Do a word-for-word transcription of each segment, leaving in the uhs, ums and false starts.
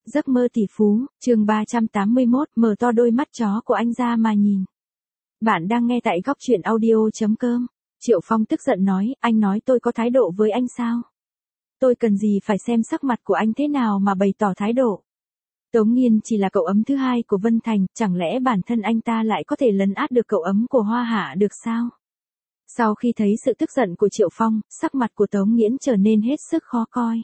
Giấc mơ tỷ phú, chương ba trăm tám mươi mốt, mở to đôi mắt chó của anh ra mà nhìn. Bạn đang nghe tại góc truyện audio chấm com. Triệu Phong tức giận nói, anh nói tôi có thái độ với anh sao? Tôi cần gì phải xem sắc mặt của anh thế nào mà bày tỏ thái độ? Tống Nghiên chỉ là cậu ấm thứ hai của Vân Thành, chẳng lẽ bản thân anh ta lại có thể lấn át được cậu ấm của Hoa Hạ được sao? Sau khi thấy sự tức giận của Triệu Phong, sắc mặt của Tống Nghiễn trở nên hết sức khó coi.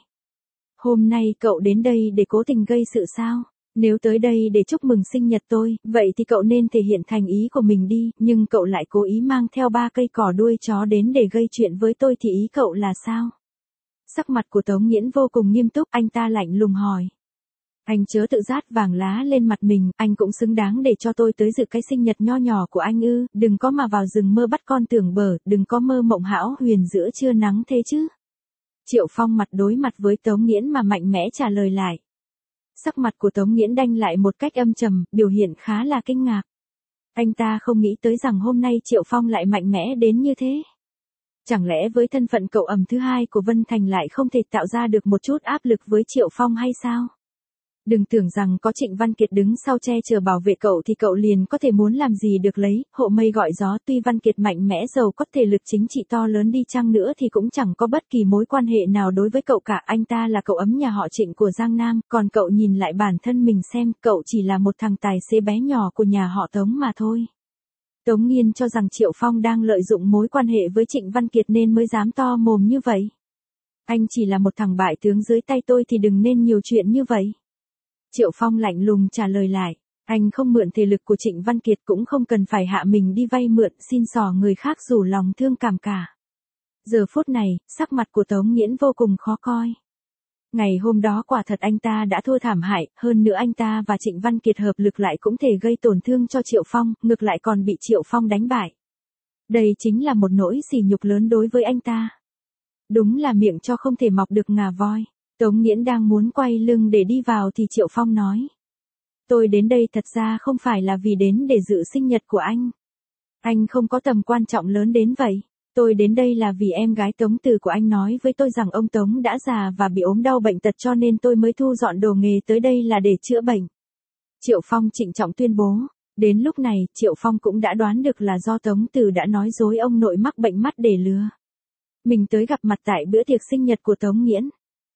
Hôm nay cậu đến đây để cố tình gây sự sao? Nếu tới đây để chúc mừng sinh nhật tôi, vậy thì cậu nên thể hiện thành ý của mình đi, nhưng cậu lại cố ý mang theo ba cây cỏ đuôi chó đến để gây chuyện với tôi thì ý cậu là sao? Sắc mặt của Tống Nghiễn vô cùng nghiêm túc, anh ta lạnh lùng hỏi. Anh chớ tự rát vàng lá lên mặt mình, anh cũng xứng đáng để cho tôi tới dự cái sinh nhật nho nhỏ của anh ư, đừng có mà vào rừng mơ bắt con tưởng bở, đừng có mơ mộng hão huyền giữa trưa nắng thế chứ. Triệu Phong mặt đối mặt với Tống Nghiễn mà mạnh mẽ trả lời lại. Sắc mặt của Tống Nghiễn đanh lại một cách âm trầm, biểu hiện khá là kinh ngạc. Anh ta không nghĩ tới rằng hôm nay Triệu Phong lại mạnh mẽ đến như thế. Chẳng lẽ với thân phận cậu ẩm thứ hai của Vân Thành lại không thể tạo ra được một chút áp lực với Triệu Phong hay sao? Đừng tưởng rằng có Trịnh Văn Kiệt đứng sau che chở bảo vệ cậu thì cậu liền có thể muốn làm gì được lấy, hộ mây gọi gió, tuy Văn Kiệt mạnh mẽ giàu có thể lực chính trị to lớn đi chăng nữa thì cũng chẳng có bất kỳ mối quan hệ nào đối với cậu cả, anh ta là cậu ấm nhà họ Trịnh của Giang Nam, còn cậu nhìn lại bản thân mình xem, cậu chỉ là một thằng tài xế bé nhỏ của nhà họ Tống mà thôi. Tống Nghiên cho rằng Triệu Phong đang lợi dụng mối quan hệ với Trịnh Văn Kiệt nên mới dám to mồm như vậy. Anh chỉ là một thằng bại tướng dưới tay tôi thì đừng nên nhiều chuyện như vậy. Triệu Phong lạnh lùng trả lời lại, anh không mượn thể lực của Trịnh Văn Kiệt cũng không cần phải hạ mình đi vay mượn xin xỏ người khác rủ lòng thương cảm cả. Giờ phút này, sắc mặt của Tống Nghiễn vô cùng khó coi. Ngày hôm đó quả thật anh ta đã thua thảm hại, hơn nữa anh ta và Trịnh Văn Kiệt hợp lực lại cũng thể gây tổn thương cho Triệu Phong, ngược lại còn bị Triệu Phong đánh bại. Đây chính là một nỗi sỉ nhục lớn đối với anh ta. Đúng là miệng cho không thể mọc được ngà voi. Tống Nghiễn đang muốn quay lưng để đi vào thì Triệu Phong nói. Tôi đến đây thật ra không phải là vì đến để dự sinh nhật của anh. Anh không có tầm quan trọng lớn đến vậy. Tôi đến đây là vì em gái Tống Từ của anh nói với tôi rằng ông Tống đã già và bị ốm đau bệnh tật cho nên tôi mới thu dọn đồ nghề tới đây là để chữa bệnh. Triệu Phong trịnh trọng tuyên bố. Đến lúc này, Triệu Phong cũng đã đoán được là do Tống Từ đã nói dối ông nội mắc bệnh mắt để lừa mình tới gặp mặt tại bữa tiệc sinh nhật của Tống Nghiễn.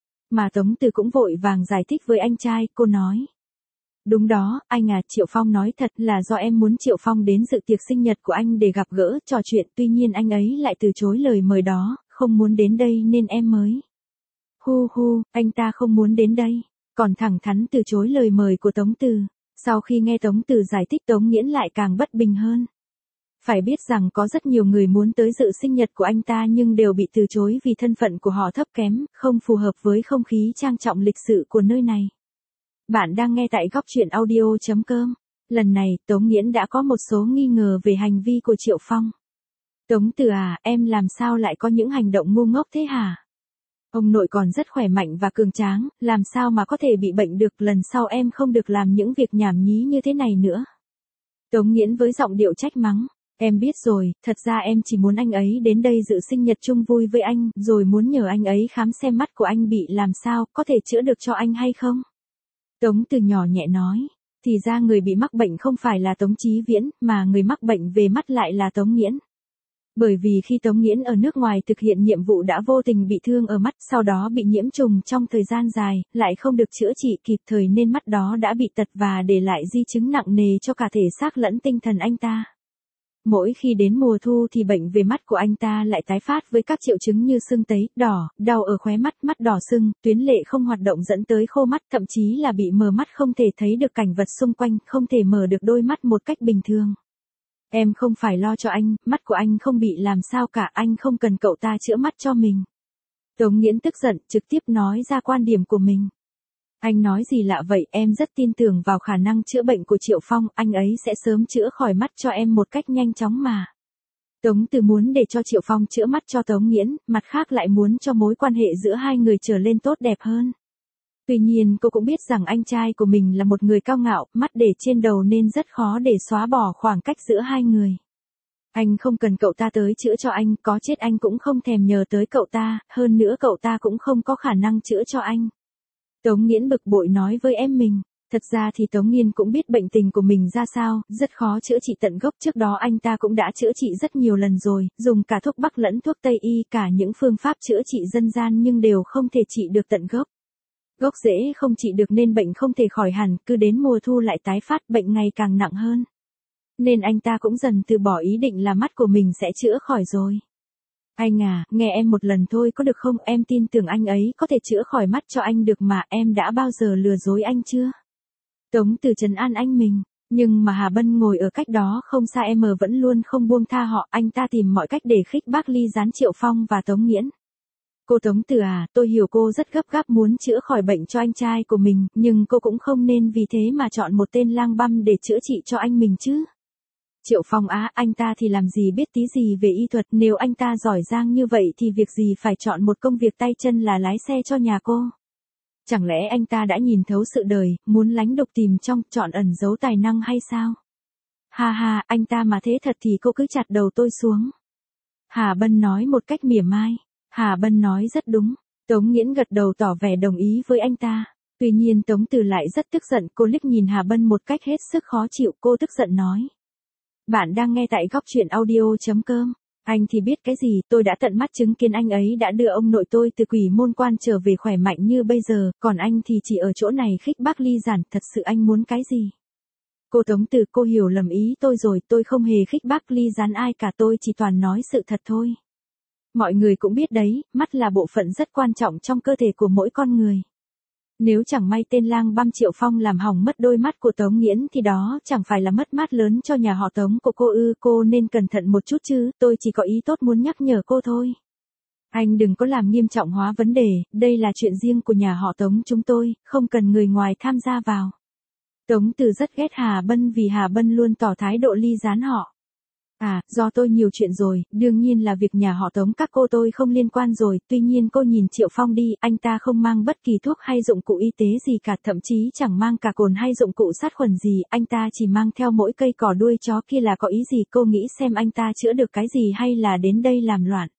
Mà Tống Từ cũng vội vàng giải thích với anh trai, cô nói. Đúng đó, anh à, Triệu Phong nói thật là do em muốn Triệu Phong đến dự tiệc sinh nhật của anh để gặp gỡ, trò chuyện, tuy nhiên anh ấy lại từ chối lời mời đó, không muốn đến đây nên em mới. Hu hu, anh ta không muốn đến đây, còn thẳng thắn từ chối lời mời của Tống Từ. Sau khi nghe Tống Từ giải thích Tống Nghiễn lại càng bất bình hơn. Phải biết rằng có rất nhiều người muốn tới dự sinh nhật của anh ta nhưng đều bị từ chối vì thân phận của họ thấp kém, không phù hợp với không khí trang trọng lịch sự của nơi này. Bạn đang nghe tại góc truyện audio chấm com. Lần này, Tống Nghiễn đã có một số nghi ngờ về hành vi của Triệu Phong. Tống Từ à, em làm sao lại có những hành động ngu ngốc thế hả? Ông nội còn rất khỏe mạnh và cường tráng, làm sao mà có thể bị bệnh được, lần sau em không được làm những việc nhảm nhí như thế này nữa. Tống Nghiễn với giọng điệu trách mắng. Em biết rồi, thật ra em chỉ muốn anh ấy đến đây dự sinh nhật chung vui với anh, rồi muốn nhờ anh ấy khám xem mắt của anh bị làm sao, có thể chữa được cho anh hay không? Tống Từ nhỏ nhẹ nói, thì ra người bị mắc bệnh không phải là Tống Chí Viễn, mà người mắc bệnh về mắt lại là Tống Nghiễn. Bởi vì khi Tống Nghiễn ở nước ngoài thực hiện nhiệm vụ đã vô tình bị thương ở mắt, sau đó bị nhiễm trùng trong thời gian dài, lại không được chữa trị kịp thời nên mắt đó đã bị tật và để lại di chứng nặng nề cho cả thể xác lẫn tinh thần anh ta. Mỗi khi đến mùa thu thì bệnh về mắt của anh ta lại tái phát với các triệu chứng như sưng tấy, đỏ, đau ở khóe mắt, mắt đỏ sưng, tuyến lệ không hoạt động dẫn tới khô mắt, thậm chí là bị mờ mắt không thể thấy được cảnh vật xung quanh, không thể mở được đôi mắt một cách bình thường. Em không phải lo cho anh, mắt của anh không bị làm sao cả, anh không cần cậu ta chữa mắt cho mình. Tống Nghiễn tức giận, trực tiếp nói ra quan điểm của mình. Anh nói gì lạ vậy, em rất tin tưởng vào khả năng chữa bệnh của Triệu Phong, anh ấy sẽ sớm chữa khỏi mắt cho em một cách nhanh chóng mà. Tống Từ muốn để cho Triệu Phong chữa mắt cho Tống Nghiễn, mặt khác lại muốn cho mối quan hệ giữa hai người trở lên tốt đẹp hơn. Tuy nhiên cô cũng biết rằng anh trai của mình là một người cao ngạo, mắt để trên đầu nên rất khó để xóa bỏ khoảng cách giữa hai người. Anh không cần cậu ta tới chữa cho anh, có chết anh cũng không thèm nhờ tới cậu ta, hơn nữa cậu ta cũng không có khả năng chữa cho anh. Tống Nghiễn bực bội nói với em mình. Thật ra thì Tống Nghiên cũng biết bệnh tình của mình ra sao, rất khó chữa trị tận gốc, trước đó anh ta cũng đã chữa trị rất nhiều lần rồi, dùng cả thuốc Bắc lẫn thuốc Tây y, cả những phương pháp chữa trị dân gian nhưng đều không thể trị được tận gốc. Gốc rễ không trị được nên bệnh không thể khỏi hẳn, cứ đến mùa thu lại tái phát, bệnh ngày càng nặng hơn. Nên anh ta cũng dần từ bỏ ý định là mắt của mình sẽ chữa khỏi rồi. Anh à, nghe em một lần thôi có được không, em tin tưởng anh ấy có thể chữa khỏi mắt cho anh được mà, em đã bao giờ lừa dối anh chưa? Tống Từ trấn an anh mình, nhưng mà Hà Bân ngồi ở cách đó không xa em vẫn luôn không buông tha họ, anh ta tìm mọi cách để khích bác ly gián Triệu Phong và Tống Nghiễn. Cô Tống Từ à, tôi hiểu cô rất gấp gáp muốn chữa khỏi bệnh cho anh trai của mình, nhưng cô cũng không nên vì thế mà chọn một tên lang băm để chữa trị cho anh mình chứ. Triệu Phong á, anh ta thì làm gì biết tí gì về y thuật, nếu anh ta giỏi giang như vậy thì việc gì phải chọn một công việc tay chân là lái xe cho nhà cô. Chẳng lẽ anh ta đã nhìn thấu sự đời, muốn lánh đục tìm trong, chọn ẩn giấu tài năng hay sao? Ha ha, anh ta mà thế thật thì cô cứ chặt đầu tôi xuống. Hà Bân nói một cách mỉa mai. Hà Bân nói rất đúng. Tống Nghiễn gật đầu tỏ vẻ đồng ý với anh ta. Tuy nhiên Tống Từ lại rất tức giận, cô liếc nhìn Hà Bân một cách hết sức khó chịu, cô tức giận nói. Bạn đang nghe tại góc truyện audio.com. Anh thì biết cái gì, tôi đã tận mắt chứng kiến anh ấy đã đưa ông nội tôi từ quỷ môn quan trở về khỏe mạnh như bây giờ, còn anh thì chỉ ở chỗ này khích bác ly giản, thật sự anh muốn cái gì? Cô Tống Từ, cô hiểu lầm ý tôi rồi, tôi không hề khích bác ly gián ai cả, tôi chỉ toàn nói sự thật thôi. Mọi người cũng biết đấy, mắt là bộ phận rất quan trọng trong cơ thể của mỗi con người. Nếu chẳng may tên lang băm Triệu Phong làm hỏng mất đôi mắt của Tống Nghiễn thì đó chẳng phải là mất mát lớn cho nhà họ Tống của cô ư, cô nên cẩn thận một chút chứ, tôi chỉ có ý tốt muốn nhắc nhở cô thôi. Anh đừng có làm nghiêm trọng hóa vấn đề, đây là chuyện riêng của nhà họ Tống chúng tôi, không cần người ngoài tham gia vào. Tống Từ rất ghét Hà Bân vì Hà Bân luôn tỏ thái độ ly gián họ. À, do tôi nhiều chuyện rồi, đương nhiên là việc nhà họ Tống các cô tôi không liên quan rồi, tuy nhiên cô nhìn Triệu Phong đi, anh ta không mang bất kỳ thuốc hay dụng cụ y tế gì cả, thậm chí chẳng mang cả cồn hay dụng cụ sát khuẩn gì, anh ta chỉ mang theo mỗi cây cỏ đuôi chó kia là có ý gì, cô nghĩ xem anh ta chữa được cái gì hay là đến đây làm loạn.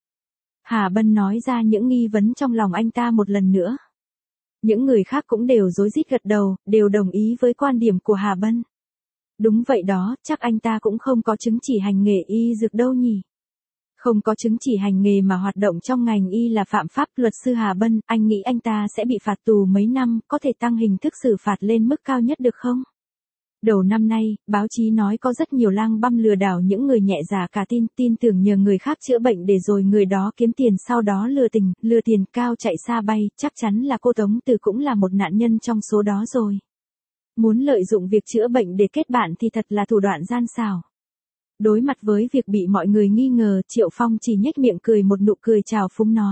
Hà Bân nói ra những nghi vấn trong lòng anh ta một lần nữa. Những người khác cũng đều rối rít gật đầu, đều đồng ý với quan điểm của Hà Bân. Đúng vậy đó, chắc anh ta cũng không có chứng chỉ hành nghề y dược đâu nhỉ. Không có chứng chỉ hành nghề mà hoạt động trong ngành y là phạm pháp, luật sư Hà Bân, anh nghĩ anh ta sẽ bị phạt tù mấy năm, có thể tăng hình thức xử phạt lên mức cao nhất được không? Đầu năm nay, báo chí nói có rất nhiều lang băm lừa đảo những người nhẹ dạ cả tin, tin tưởng nhờ người khác chữa bệnh để rồi người đó kiếm tiền sau đó lừa tình, lừa tiền cao chạy xa bay, chắc chắn là cô Tống Từ cũng là một nạn nhân trong số đó rồi. Muốn lợi dụng việc chữa bệnh để kết bạn thì thật là thủ đoạn gian xảo. Đối mặt với việc bị mọi người nghi ngờ, Triệu Phong chỉ nhếch miệng cười một nụ cười trào phúng nói.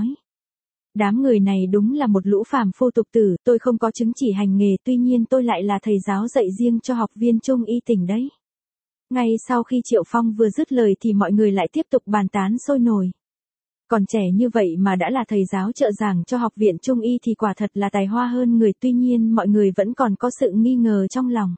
Đám người này đúng là một lũ phàm phu tục tử, tôi không có chứng chỉ hành nghề, tuy nhiên tôi lại là thầy giáo dạy riêng cho học viên Trung y tỉnh đấy. Ngay sau khi Triệu Phong vừa dứt lời thì mọi người lại tiếp tục bàn tán sôi nổi. Còn trẻ như vậy mà đã là thầy giáo trợ giảng cho học viện Trung y thì quả thật là tài hoa hơn người, tuy nhiên mọi người vẫn còn có sự nghi ngờ trong lòng.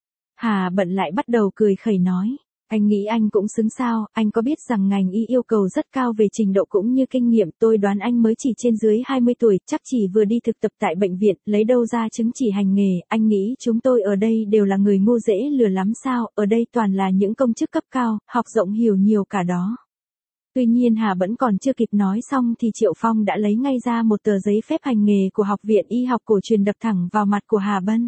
Hà Bận lại bắt đầu cười khẩy nói. Anh nghĩ anh cũng xứng sao, anh có biết rằng ngành y yêu cầu rất cao về trình độ cũng như kinh nghiệm, tôi đoán anh mới chỉ trên dưới hai mươi tuổi, chắc chỉ vừa đi thực tập tại bệnh viện, lấy đâu ra chứng chỉ hành nghề, anh nghĩ chúng tôi ở đây đều là người ngu dễ lừa lắm sao, ở đây toàn là những công chức cấp cao, học rộng hiểu nhiều cả đó. Tuy nhiên Hà vẫn còn chưa kịp nói xong thì Triệu Phong đã lấy ngay ra một tờ giấy phép hành nghề của Học viện Y học cổ truyền đập thẳng vào mặt của Hà Bân.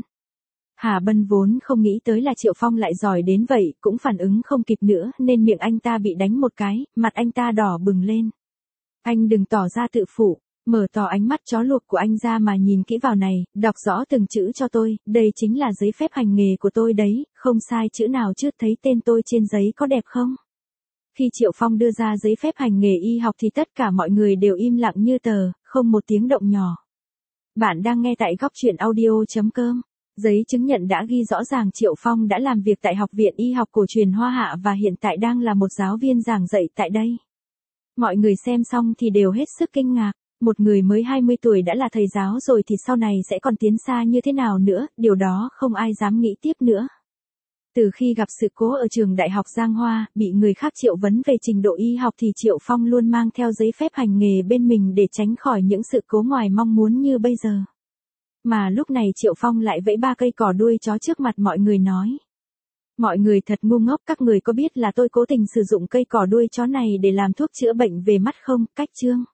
Hà Bân vốn không nghĩ tới là Triệu Phong lại giỏi đến vậy, cũng phản ứng không kịp nữa nên miệng anh ta bị đánh một cái, mặt anh ta đỏ bừng lên. Anh đừng tỏ ra tự phụ, mở to ánh mắt chó luộc của anh ra mà nhìn kỹ vào này, đọc rõ từng chữ cho tôi, đây chính là giấy phép hành nghề của tôi đấy, không sai chữ nào chứ, thấy tên tôi trên giấy có đẹp không? Khi Triệu Phong đưa ra giấy phép hành nghề y học thì tất cả mọi người đều im lặng như tờ, không một tiếng động nhỏ. Bạn đang nghe tại góc truyện audio.com. Giấy chứng nhận đã ghi rõ ràng Triệu Phong đã làm việc tại Học viện Y học cổ truyền Hoa Hạ và hiện tại đang là một giáo viên giảng dạy tại đây. Mọi người xem xong thì đều hết sức kinh ngạc, một người mới hai mươi tuổi đã là thầy giáo rồi thì sau này sẽ còn tiến xa như thế nào nữa, điều đó không ai dám nghĩ tiếp nữa. Từ khi gặp sự cố ở trường Đại học Giang Hoa, bị người khác triệu vấn về trình độ y học thì Triệu Phong luôn mang theo giấy phép hành nghề bên mình để tránh khỏi những sự cố ngoài mong muốn như bây giờ. Mà lúc này Triệu Phong lại vẫy ba cây cỏ đuôi chó trước mặt mọi người nói. Mọi người thật ngu ngốc, các người có biết là tôi cố tình sử dụng cây cỏ đuôi chó này để làm thuốc chữa bệnh về mắt không? Cách chương.